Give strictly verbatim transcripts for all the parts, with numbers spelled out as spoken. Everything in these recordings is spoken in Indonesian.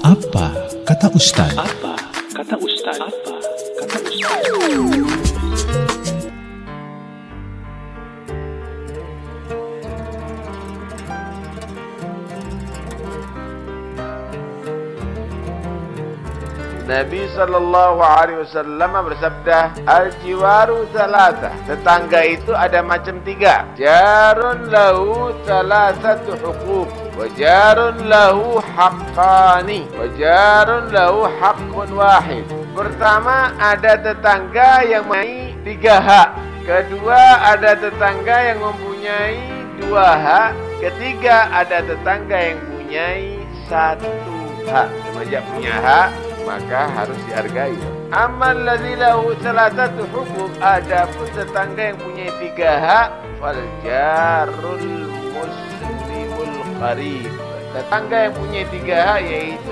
Apa kata Ustaz? Apa kata Ustaz? Apa kata Ustaz? Nabi sallallahu alaihi wasallam bersabda, al-jiwaru salasah, tetangga itu ada macam tiga. Jarun lahu salasatu huquq, wa jarun lahu haqqani, wa jarun lahu haqqun wahid. Pertama, ada tetangga yang mempunyai tiga hak. Kedua, ada tetangga yang mempunyai dua hak. Ketiga, ada tetangga yang mempunyai satu hak. Semenjak punya hak, maka harus dihargai. Amal ladzi lahu salasatu huquq, adapun tetangga yang punya tiga hak, fal jarul muslimul qarib. Tetangga yang punya tiga hak yaitu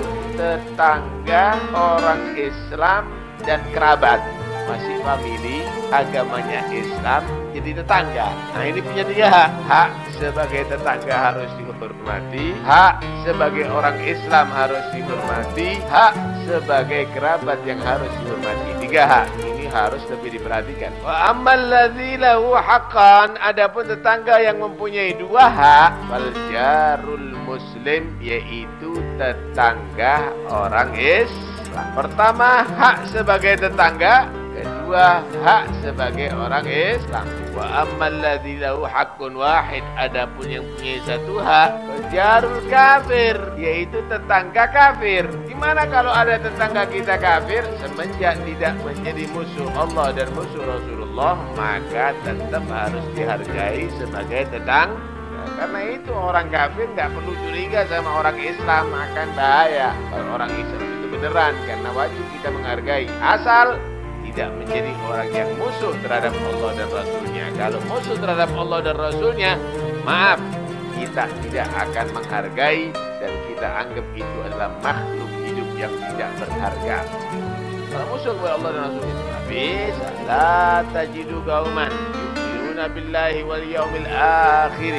tetangga orang Islam dan kerabat, masih famili, agamanya Islam, jadi tetangga. Nah, ini punya tiga hak. Hak sebagai tetangga harus dihormati, hak sebagai orang Islam harus dihormati, hak sebagai kerabat yang harus dihormati. Tiga hak ini harus lebih diperhatikan. Wa ammal ladzi lahu haqqan, adapun tetangga yang mempunyai dua hak, fal jarul muslim, yaitu tetangga orang Islam. Pertama, hak sebagai tetangga. Kedua, hak sebagai orang Islam. Wa ammal ladzi lahu haqqun wahid, adapun yang punya satu hak, jarul kafir, yaitu tetangga kafir. Gimana kalau ada tetangga kita kafir? Semenjak tidak menjadi musuh Allah dan musuh Rasulullah, maka tetap harus dihargai sebagai tetangga. Karena itu orang kafir nggak perlu curiga sama orang Islam, akan bahaya kalau orang Islam itu beneran, karena wajib kita menghargai asal tidak menjadi orang yang musuh terhadap Allah dan Rasulnya. Kalau musuh terhadap Allah dan Rasulnya, maaf, kita tidak akan menghargai dan kita anggap itu adalah makhluk hidup yang tidak berharga. Kalau musuh kepada Allah dan Rasulnya, habis. La tajidu qauman yu'minuna billahi wal yawmil akhir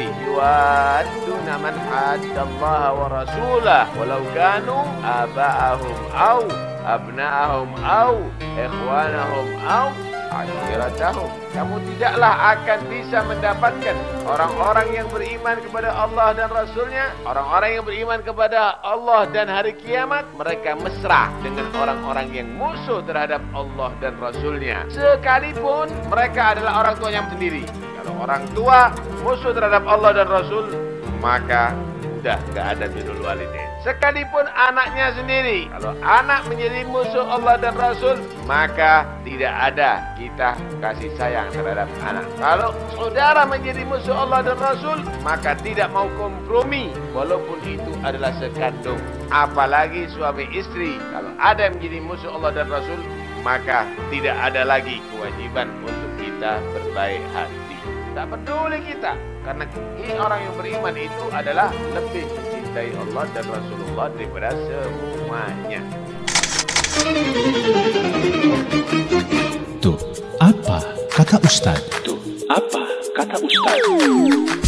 yuwadduna man haddallaha wa rasulahu walau kanu aba'ahum aw abna'ahum aw ikhwanahum aw ashiratahum. Kamu tidaklah akan bisa mendapatkan orang-orang yang beriman kepada Allah dan Rasulnya, orang-orang yang beriman kepada Allah dan hari kiamat, mereka mesra dengan orang-orang yang musuh terhadap Allah dan Rasulnya, sekalipun mereka adalah orang tuanya sendiri. Kalau orang tua musuh terhadap Allah dan Rasul, maka udah gak ada birrul walidain. Sekalipun anaknya sendiri, kalau anak menjadi musuh Allah dan Rasul, maka tidak ada kita kasih sayang terhadap anak. Kalau saudara menjadi musuh Allah dan Rasul, maka tidak mau kompromi, walaupun itu adalah sekandung. Apalagi suami istri, kalau ada yang menjadi musuh Allah dan Rasul, maka tidak ada lagi kewajiban untuk kita berbaik hati. Tak peduli kita, karena orang yang beriman itu adalah lebih mencintai Allah dan Rasulullah daripada semuanya. Tuh, apa kata Ustaz? Tuh, apa kata Ustaz?